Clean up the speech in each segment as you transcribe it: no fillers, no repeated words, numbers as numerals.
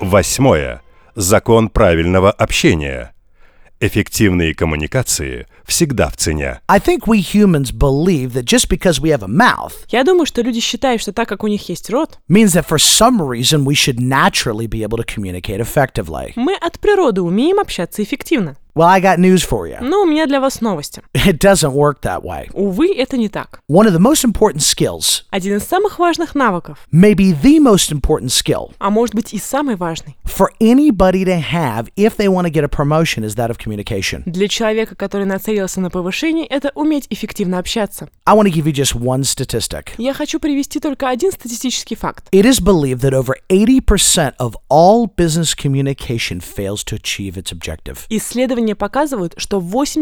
Восьмое. Закон правильного общения. Эффективные коммуникации всегда в цене. I think we humans believe that just because we have a mouth Я думаю, что люди считают, что так как у них есть рот, means that for some reason we should naturally be able to communicate effectively. мы от природы умеем общаться эффективно. Well, I got news for you. Но у меня для вас новости. It doesn't work that way. Увы, это не так. One of the most important skills, Один из самых важных навыков, maybe the most important skill, а может быть и самый важный, for anybody to have if they want to get a promotion is that of communication. для человека, который нацелился на повышение, это уметь эффективно общаться. I want to give you just one statistic. Я хочу привести только один статистический факт. It is believed that over 80% of all business communication fails to achieve its objective. Исследования показывают, что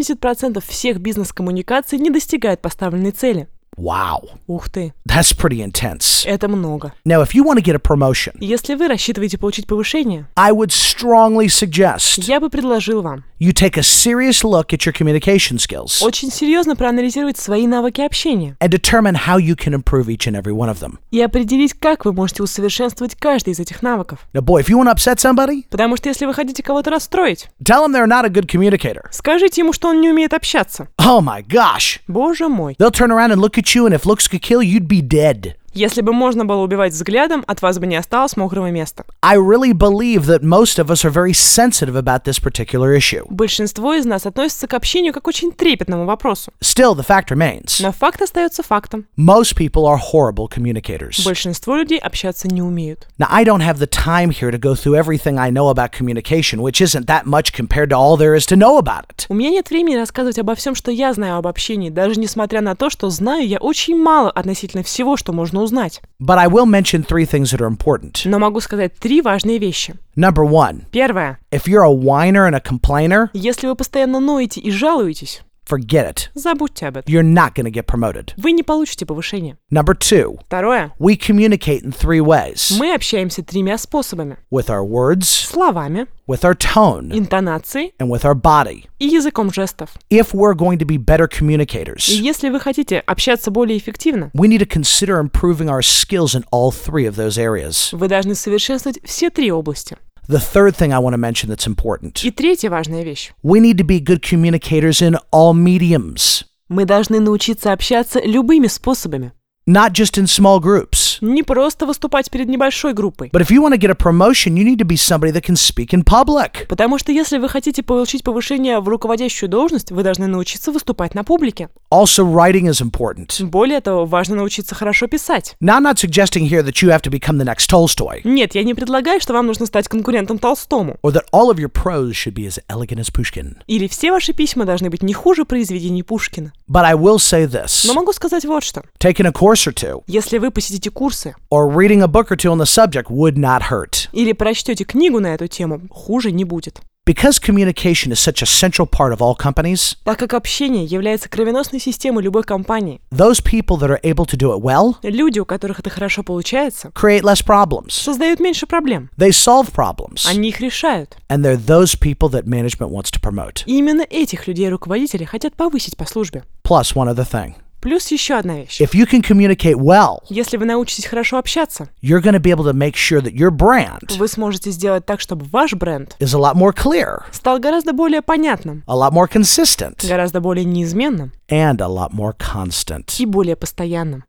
80% всех бизнес-коммуникаций не достигают поставленной цели. Wow. Ух ты, That's pretty intense. это много. Now, if you want to get a promotion, Если вы рассчитываете получить повышение, I would strongly suggest я бы предложил вам you take a serious look at your communication skills очень серьезно проанализировать свои навыки общения and determine how you can improve each and every one of them. и определить, как вы можете усовершенствовать каждый из этих навыков. Now, boy, if you want to upset somebody, Потому что если вы хотите кого-то расстроить, tell them they're not a good communicator. скажите ему, что он не умеет общаться. Oh my gosh. Боже мой. They'll turn around and look at you, and if looks could kill, you'd be dead. Если бы можно было убивать взглядом, от вас бы не осталось мокрого места. I really believe that most of us are very sensitive about this particular issue. Большинство из нас относится к общению как к очень трепетному вопросу. Still, the fact remains. Но факт остается фактом. Most people are horrible communicators. Большинство людей общаться не умеют. Now, I don't have the time here to go through everything I know about communication, which isn't that much compared to all there is to know about it. У меня нет времени рассказывать обо всем, что я знаю об общении, даже несмотря на то, что знаю я очень мало относительно всего, что можно узнать. But I will mention three things that are important. Но могу сказать три важные вещи. Number one, Первое. if you're a whiner and a complainer, Если вы постоянно ноете и жалуетесь, forget it. забудьте об этом. You're not going to get promoted. Вы не получите повышение. Number two, Второе. we communicate in three ways. Мы общаемся тремя способами. With our words, Словами, with our tone, интонацией and with our body. и языком жестов. If we're going to be better И communicators, если вы хотите общаться более эффективно, we need to consider improving our skills in all three of those areas. вы должны совершенствовать все три области. The third thing I want to mention that's important. И третья важная вещь. We need to be good communicators in all mediums, Мы должны научиться общаться любыми способами. not just in small groups. Не просто выступать перед небольшой группой. But if you want to get a promotion, you need to be somebody that can speak in public. Потому что если вы хотите получить повышение в руководящую должность, вы должны научиться выступать на публике. Also, writing is important. Более того, важно научиться хорошо писать. Now, I'm not suggesting here that you have to become the next Tolstoy, Нет, я не предлагаю, что вам нужно стать конкурентом Толстому. or that all of your prose should be as elegant as Pushkin. Или все ваши письма должны быть не хуже произведений Пушкина. But I will say this. Но могу сказать вот что. Taking a course or two, Если вы посетите курсы or reading a book or two on the subject would not hurt. или прочтете книгу на эту тему, хуже не будет. Because communication is such a central part of all companies, Так как общение является кровеносной системой любой компании, those people that are able to do it well люди, у которых это хорошо получается, create less problems. создают меньше проблем. They solve problems. Они их решают. And they're those people that management wants to promote. И именно этих людей руководители хотят повысить по службе. Plus, one other thing. Плюс еще одна вещь. If you can communicate well, Если вы научитесь хорошо общаться, you're going to be able to make sure that your brand вы сможете сделать так, чтобы ваш бренд is a lot more clear, стал гораздо более понятным, a lot more consistent, гораздо более неизменным and a lot more constant. и более постоянным.